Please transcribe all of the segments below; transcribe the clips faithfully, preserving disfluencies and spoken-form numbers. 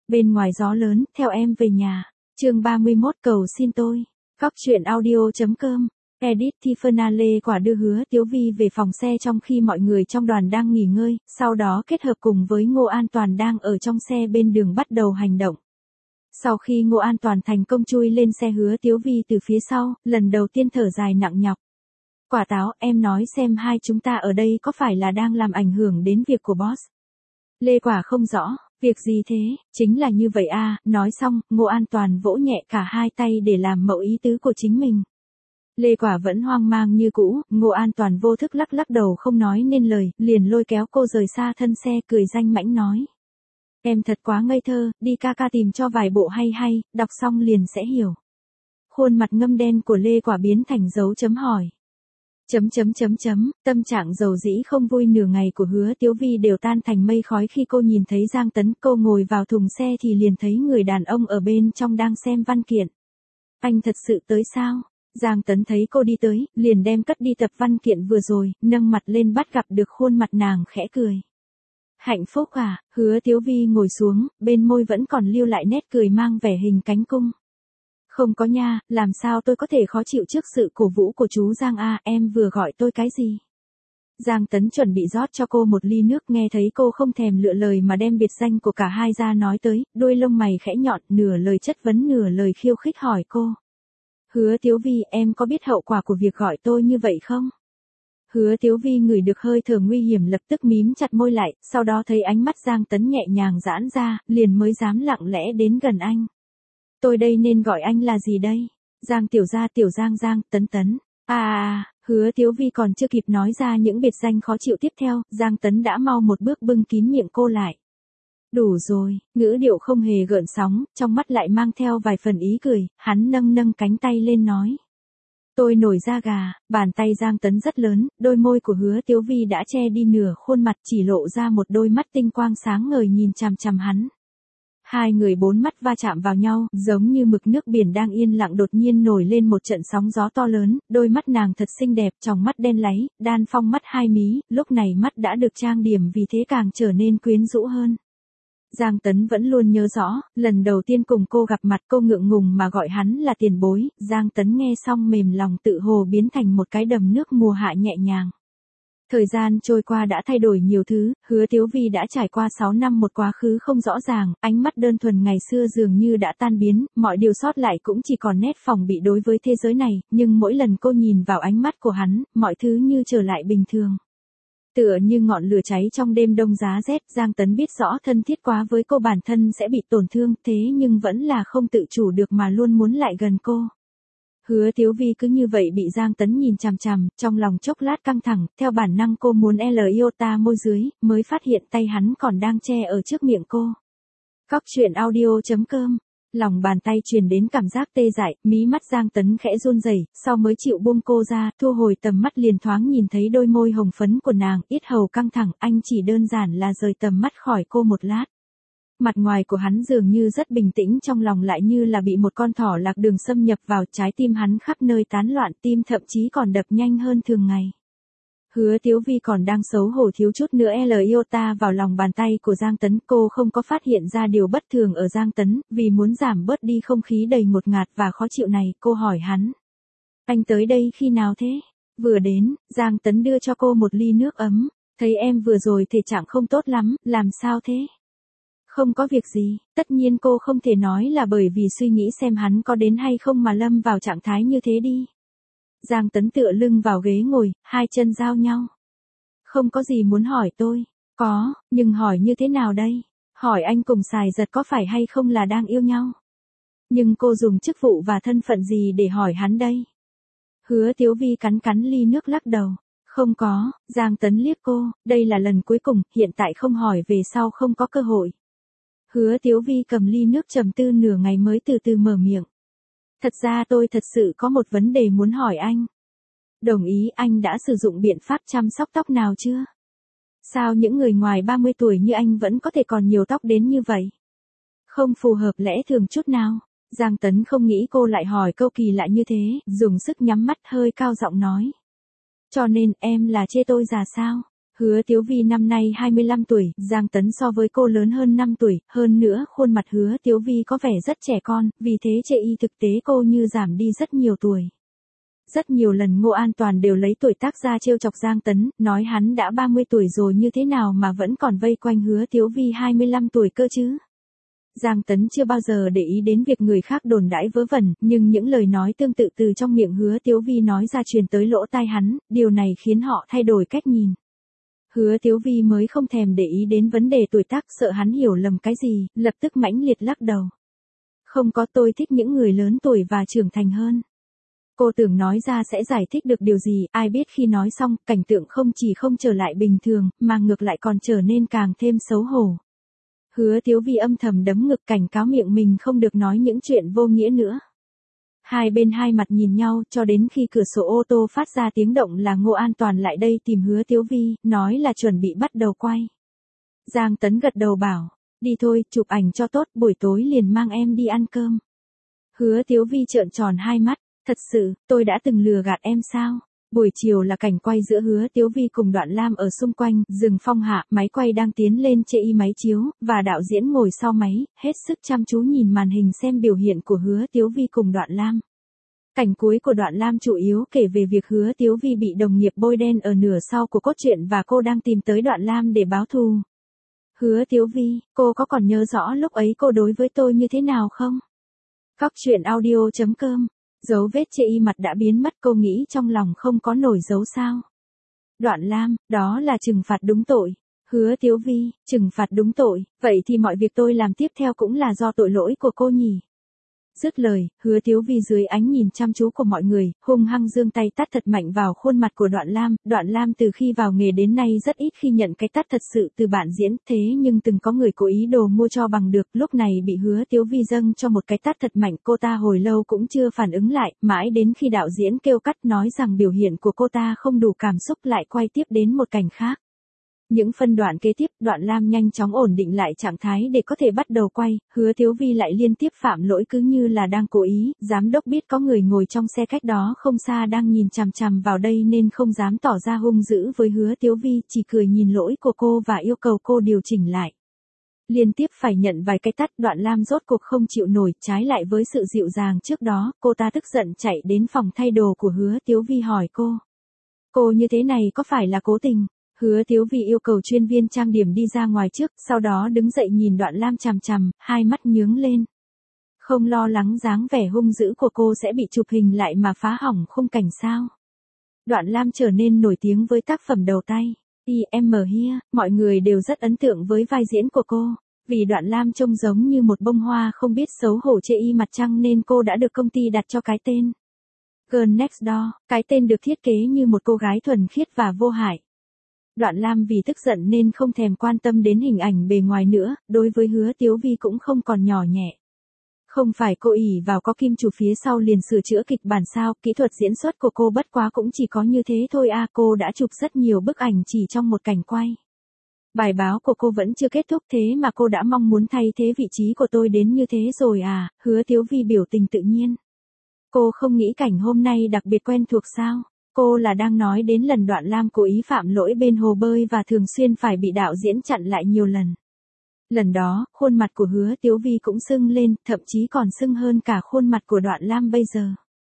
Bên ngoài gió lớn, theo em về nhà. Chương ba mươi mốt cầu xin tôi. Góc truyện audio.com. Edit Tiffany Lê Quả đưa Hứa Tiếu Vi về phòng xe trong khi mọi người trong đoàn đang nghỉ ngơi, sau đó kết hợp cùng với Ngô An Toàn đang ở trong xe bên đường bắt đầu hành động. Sau khi Ngô An Toàn thành công chui lên xe Hứa Tiếu Vi từ phía sau, lần đầu tiên thở dài nặng nhọc. Quả táo, em nói xem hai chúng ta ở đây có phải là đang làm ảnh hưởng đến việc của boss? Lê Quả không rõ, việc gì thế, chính là như vậy à, nói xong, Ngô An Toàn vỗ nhẹ cả hai tay để làm mẫu ý tứ của chính mình. Lê Quả vẫn hoang mang như cũ, Ngô An Toàn vô thức lắc lắc đầu không nói nên lời, liền lôi kéo cô rời xa thân xe cười danh mãnh nói. Em thật quá ngây thơ, đi ca ca tìm cho vài bộ hay hay, đọc xong liền sẽ hiểu. Khuôn mặt ngâm đen của Lê Quả biến thành dấu chấm hỏi. Chấm chấm chấm chấm, tâm trạng dầu dĩ không vui nửa ngày của Hứa Tiếu Vi đều tan thành mây khói khi cô nhìn thấy Giang Tấn. Cô ngồi vào thùng xe thì liền thấy người đàn ông ở bên trong đang xem văn kiện. Anh thật sự tới sao? Giang Tấn thấy cô đi tới, liền đem cất đi tập văn kiện vừa rồi, nâng mặt lên bắt gặp được khuôn mặt nàng khẽ cười. Hạnh phúc à? Hứa Tiếu Vi ngồi xuống, bên môi vẫn còn lưu lại nét cười mang vẻ hình cánh cung. Không có nha, làm sao tôi có thể khó chịu trước sự cổ vũ của chú Giang a, em vừa gọi tôi cái gì? Giang Tấn chuẩn bị rót cho cô một ly nước, nghe thấy cô không thèm lựa lời mà đem biệt danh của cả hai ra nói tới, đôi lông mày khẽ nhọn, nửa lời chất vấn nửa lời khiêu khích hỏi cô. Hứa Tiếu Vi, em có biết hậu quả của việc gọi tôi như vậy không? Hứa Tiếu Vi ngửi được hơi thở nguy hiểm lập tức mím chặt môi lại, sau đó thấy ánh mắt Giang Tấn nhẹ nhàng giãn ra, liền mới dám lặng lẽ đến gần anh. Tôi đây nên gọi anh là gì đây? Giang tiểu gia, tiểu Giang Giang, Tấn Tấn. À à, Hứa Tiếu Vi còn chưa kịp nói ra những biệt danh khó chịu tiếp theo, Giang Tấn đã mau một bước bưng kín miệng cô lại. Đủ rồi, ngữ điệu không hề gợn sóng, trong mắt lại mang theo vài phần ý cười, hắn nâng nâng cánh tay lên nói. Tôi nổi da gà, bàn tay Giang Tấn rất lớn, đôi môi của Hứa Tiếu Vi đã che đi nửa khuôn mặt, chỉ lộ ra một đôi mắt tinh quang sáng ngời nhìn chằm chằm hắn. Hai người bốn mắt va chạm vào nhau, giống như mực nước biển đang yên lặng đột nhiên nổi lên một trận sóng gió to lớn, đôi mắt nàng thật xinh đẹp, tròng mắt đen láy, đan phong mắt hai mí, lúc này mắt đã được trang điểm vì thế càng trở nên quyến rũ hơn. Giang Tấn vẫn luôn nhớ rõ, lần đầu tiên cùng cô gặp mặt cô ngượng ngùng mà gọi hắn là tiền bối, Giang Tấn nghe xong mềm lòng tự hồ biến thành một cái đầm nước mùa hạ nhẹ nhàng. Thời gian trôi qua đã thay đổi nhiều thứ, Hứa Tiếu Vi đã trải qua sáu năm một quá khứ không rõ ràng, ánh mắt đơn thuần ngày xưa dường như đã tan biến, mọi điều sót lại cũng chỉ còn nét phòng bị đối với thế giới này, nhưng mỗi lần cô nhìn vào ánh mắt của hắn, mọi thứ như trở lại bình thường. Tựa như ngọn lửa cháy trong đêm đông giá rét, Giang Tấn biết rõ thân thiết quá với cô bản thân sẽ bị tổn thương, thế nhưng vẫn là không tự chủ được mà luôn muốn lại gần cô. Hứa Tiếu Vi cứ như vậy bị Giang Tấn nhìn chằm chằm, trong lòng chốc lát căng thẳng, theo bản năng cô muốn L iota môi dưới, mới phát hiện tay hắn còn đang che ở trước miệng cô. Góc truyện audio.com. Lòng bàn tay truyền đến cảm giác tê dại, mí mắt Giang Tấn khẽ run rẩy, sau mới chịu buông cô ra, thu hồi tầm mắt liền thoáng nhìn thấy đôi môi hồng phấn của nàng, yết hầu căng thẳng, anh chỉ đơn giản là rời tầm mắt khỏi cô một lát. Mặt ngoài của hắn dường như rất bình tĩnh, trong lòng lại như là bị một con thỏ lạc đường xâm nhập vào, trái tim hắn khắp nơi tán loạn, tim thậm chí còn đập nhanh hơn thường ngày. Hứa Tiếu Vi còn đang xấu hổ thiếu chút nữa L iota vào lòng bàn tay của Giang Tấn, cô không có phát hiện ra điều bất thường ở Giang Tấn, vì muốn giảm bớt đi không khí đầy ngột ngạt và khó chịu này, cô hỏi hắn. Anh tới đây khi nào thế? Vừa đến, Giang Tấn đưa cho cô một ly nước ấm, thấy em vừa rồi thể trạng không tốt lắm, làm sao thế? Không có việc gì, tất nhiên cô không thể nói là bởi vì suy nghĩ xem hắn có đến hay không mà lâm vào trạng thái như thế đi. Giang Tấn tựa lưng vào ghế ngồi, hai chân giao nhau. Không có gì muốn hỏi tôi. Có, nhưng hỏi như thế nào đây? Hỏi anh cùng Sài Giật có phải hay không là đang yêu nhau? Nhưng cô dùng chức vụ và thân phận gì để hỏi hắn đây? Hứa Tiếu Vi cắn cắn ly nước lắc đầu. Không có, Giang Tấn liếc cô, đây là lần cuối cùng, hiện tại không hỏi về sau không có cơ hội. Hứa Tiếu Vi cầm ly nước trầm tư nửa ngày mới từ từ mở miệng. Thật ra tôi thật sự có một vấn đề muốn hỏi anh. Đồng ý, anh đã sử dụng biện pháp chăm sóc tóc nào chưa? Sao những người ngoài ba mươi tuổi như anh vẫn có thể còn nhiều tóc đến như vậy? Không phù hợp lẽ thường chút nào. Giang Tấn không nghĩ cô lại hỏi câu kỳ lạ như thế, dùng sức nhắm mắt hơi cao giọng nói. Cho nên em là chê tôi già sao? Hứa Tiếu Vi năm nay hai mươi lăm tuổi, Giang Tấn so với cô lớn hơn năm tuổi, hơn nữa khuôn mặt Hứa Tiếu Vi có vẻ rất trẻ con, vì thế chê y thực tế cô như giảm đi rất nhiều tuổi. Rất nhiều lần Ngô An Toàn đều lấy tuổi tác ra trêu chọc Giang Tấn, nói hắn đã ba mươi tuổi rồi như thế nào mà vẫn còn vây quanh Hứa Tiếu Vi hai mươi lăm tuổi cơ chứ. Giang Tấn chưa bao giờ để ý đến việc người khác đồn đãi vớ vẩn, nhưng những lời nói tương tự từ trong miệng Hứa Tiếu Vi nói ra truyền tới lỗ tai hắn, điều này khiến họ thay đổi cách nhìn. Hứa Tiếu Vi mới không thèm để ý đến vấn đề tuổi tác, sợ hắn hiểu lầm cái gì, lập tức mãnh liệt lắc đầu. Không có, tôi thích những người lớn tuổi và trưởng thành hơn. Cô tưởng nói ra sẽ giải thích được điều gì, ai biết khi nói xong, cảnh tượng không chỉ không trở lại bình thường, mà ngược lại còn trở nên càng thêm xấu hổ. Hứa Tiếu Vi âm thầm đấm ngực cảnh cáo miệng mình không được nói những chuyện vô nghĩa nữa. Hai bên hai mặt nhìn nhau cho đến khi cửa sổ ô tô phát ra tiếng động là Ngô An Toàn lại đây tìm Hứa Tiếu Vi, nói là chuẩn bị bắt đầu quay. Giang Tấn gật đầu bảo, đi thôi, chụp ảnh cho tốt, buổi tối liền mang em đi ăn cơm. Hứa Tiếu Vi trợn tròn hai mắt, thật sự, tôi đã từng lừa gạt em sao? Buổi chiều là cảnh quay giữa Hứa Tiếu Vi cùng Đoạn Lam ở xung quanh, rừng phong hạ, máy quay đang tiến lên chê y máy chiếu, và đạo diễn ngồi sau máy, hết sức chăm chú nhìn màn hình xem biểu hiện của Hứa Tiếu Vi cùng Đoạn Lam. Cảnh cuối của Đoạn Lam chủ yếu kể về việc Hứa Tiếu Vi bị đồng nghiệp bôi đen ở nửa sau của cốt truyện và cô đang tìm tới Đoạn Lam để báo thù. Hứa Tiếu Vi, cô có còn nhớ rõ lúc ấy cô đối với tôi như thế nào không? Góc truyện audio chấm com. Dấu vết chê y mặt đã biến mất, cô nghĩ trong lòng không có nổi dấu sao. Đoạn Lam, đó là trừng phạt đúng tội. Hứa Tiếu Vi, trừng phạt đúng tội, vậy thì mọi việc tôi làm tiếp theo cũng là do tội lỗi của cô nhỉ. Dứt lời, Hứa Tiếu Vi dưới ánh nhìn chăm chú của mọi người, hung hăng giương tay tát thật mạnh vào khuôn mặt của Đoạn Lam. Đoạn Lam từ khi vào nghề đến nay rất ít khi nhận cái tát thật sự từ bạn diễn, thế nhưng từng có người cố ý đồ mua cho bằng được, lúc này bị Hứa Tiếu Vi dâng cho một cái tát thật mạnh, cô ta hồi lâu cũng chưa phản ứng lại, mãi đến khi đạo diễn kêu cắt nói rằng biểu hiện của cô ta không đủ cảm xúc lại quay tiếp đến một cảnh khác. Những phân đoạn kế tiếp, Đoạn Lam nhanh chóng ổn định lại trạng thái để có thể bắt đầu quay, Hứa Tiếu Vi lại liên tiếp phạm lỗi cứ như là đang cố ý, giám đốc biết có người ngồi trong xe cách đó không xa đang nhìn chằm chằm vào đây nên không dám tỏ ra hung dữ với Hứa Tiếu Vi, chỉ cười nhìn lỗi của cô và yêu cầu cô điều chỉnh lại. Liên tiếp phải nhận vài cái tát, Đoạn Lam rốt cuộc không chịu nổi, trái lại với sự dịu dàng trước đó, cô ta tức giận chạy đến phòng thay đồ của Hứa Tiếu Vi hỏi cô. Cô như thế này có phải là cố tình? Hứa Tiếu Vi yêu cầu chuyên viên trang điểm đi ra ngoài trước, sau đó đứng dậy nhìn Đoạn Lam chằm chằm, hai mắt nhướng lên. Không lo lắng dáng vẻ hung dữ của cô sẽ bị chụp hình lại mà phá hỏng khung cảnh sao. Đoạn Lam trở nên nổi tiếng với tác phẩm đầu tay. I am here, mọi người đều rất ấn tượng với vai diễn của cô. Vì Đoạn Lam trông giống như một bông hoa không biết xấu hổ chê y mặt trăng nên cô đã được công ty đặt cho cái tên Girl Next Door, cái tên được thiết kế như một cô gái thuần khiết và vô hại. Đoạn Lam vì tức giận nên không thèm quan tâm đến hình ảnh bề ngoài nữa, đối với Hứa Tiếu Vi cũng không còn nhỏ nhẹ. Không phải cô ỷ vào có kim chủ phía sau liền sửa chữa kịch bản sao, kỹ thuật diễn xuất của cô bất quá cũng chỉ có như thế thôi à, cô đã chụp rất nhiều bức ảnh chỉ trong một cảnh quay. Bài báo của cô vẫn chưa kết thúc thế mà cô đã mong muốn thay thế vị trí của tôi đến như thế rồi à, Hứa Tiếu Vi biểu tình tự nhiên. Cô không nghĩ cảnh hôm nay đặc biệt quen thuộc sao? Cô là đang nói đến lần Đoạn Lam cố ý phạm lỗi bên hồ bơi và thường xuyên phải bị đạo diễn chặn lại nhiều lần. Lần đó, khuôn mặt của Hứa Tiếu Vi cũng sưng lên, thậm chí còn sưng hơn cả khuôn mặt của Đoạn Lam bây giờ.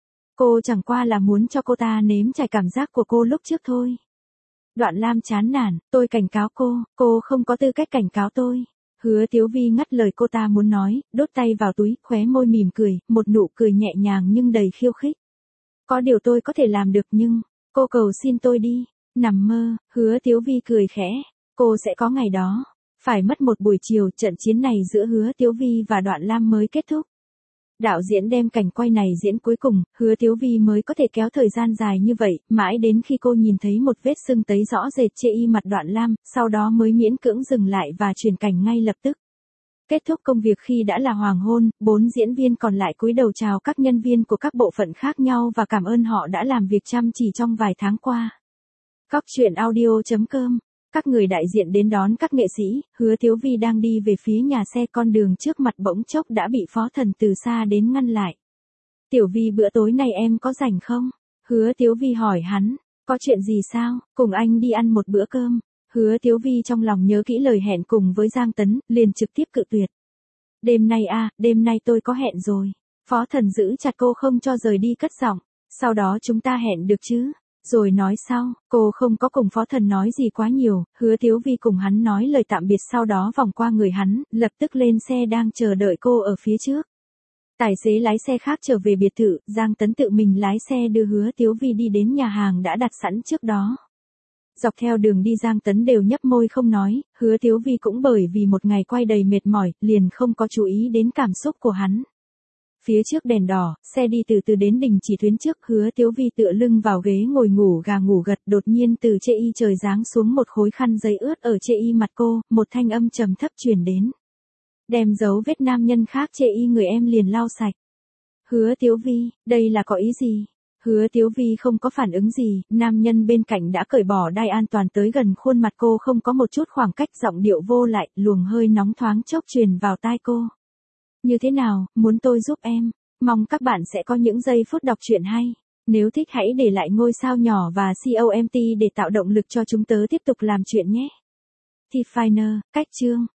Cô chẳng qua là muốn cho cô ta nếm trải cảm giác của cô lúc trước thôi. Đoạn Lam chán nản, tôi cảnh cáo cô, cô không có tư cách cảnh cáo tôi. Hứa Tiếu Vi ngắt lời cô ta muốn nói, đốt tay vào túi, khóe môi mỉm cười, một nụ cười nhẹ nhàng nhưng đầy khiêu khích. Có điều tôi có thể làm được nhưng, cô cầu xin tôi đi, nằm mơ, Hứa Tiếu Vi cười khẽ, cô sẽ có ngày đó. Phải mất một buổi chiều, trận chiến này giữa Hứa Tiếu Vi và Đoạn Lam mới kết thúc. Đạo diễn đem cảnh quay này diễn cuối cùng, Hứa Tiếu Vi mới có thể kéo thời gian dài như vậy, mãi đến khi cô nhìn thấy một vết sưng tấy rõ rệt trên y mặt Đoạn Lam, sau đó mới miễn cưỡng dừng lại và chuyển cảnh ngay lập tức. Kết thúc công việc khi đã là hoàng hôn, bốn diễn viên còn lại cúi đầu chào các nhân viên của các bộ phận khác nhau và cảm ơn họ đã làm việc chăm chỉ trong vài tháng qua. Góc truyện audio chấm com. Các người đại diện đến đón các nghệ sĩ, Hứa Tiếu Vi đang đi về phía nhà xe, con đường trước mặt bỗng chốc đã bị Phó Thần từ xa đến ngăn lại. Tiểu Vi, bữa tối này em có rảnh không? Hứa Tiếu Vi hỏi hắn, có chuyện gì sao, cùng anh đi ăn một bữa cơm. Hứa Tiếu Vi trong lòng nhớ kỹ lời hẹn cùng với Giang Tấn, liền trực tiếp cự tuyệt. Đêm nay à, đêm nay tôi có hẹn rồi. Phó Thần giữ chặt cô không cho rời đi cất giọng. Sau đó chúng ta hẹn được chứ? Rồi nói sau, cô không có cùng Phó Thần nói gì quá nhiều, Hứa Tiếu Vi cùng hắn nói lời tạm biệt sau đó vòng qua người hắn, lập tức lên xe đang chờ đợi cô ở phía trước. Tài xế lái xe khác trở về biệt thự, Giang Tấn tự mình lái xe đưa Hứa Tiếu Vi đi đến nhà hàng đã đặt sẵn trước đó. Dọc theo đường đi Giang Tấn đều nhấp môi không nói, Hứa Tiếu Vi cũng bởi vì một ngày quay đầy mệt mỏi, liền không có chú ý đến cảm xúc của hắn. Phía trước đèn đỏ, xe đi từ từ đến đình chỉ tuyến trước, Hứa Tiếu Vi tựa lưng vào ghế ngồi ngủ gà ngủ gật, đột nhiên từ chê y trời giáng xuống một khối khăn giấy ướt ở chê y mặt cô, một thanh âm trầm thấp truyền đến. Đem dấu vết nam nhân khác chê y người em liền lau sạch. Hứa Tiếu Vi, đây là có ý gì? Hứa Tiếu Vi không có phản ứng gì, nam nhân bên cạnh đã cởi bỏ đai an toàn tới gần khuôn mặt cô không có một chút khoảng cách, giọng điệu vô lại, luồng hơi nóng thoáng chốc truyền vào tai cô. Như thế nào, muốn tôi giúp em? Mong các bạn sẽ có những giây phút đọc truyện hay. Nếu thích hãy để lại ngôi sao nhỏ và comment để tạo động lực cho chúng tớ tiếp tục làm chuyện nhé. Thì Finer, cách chương.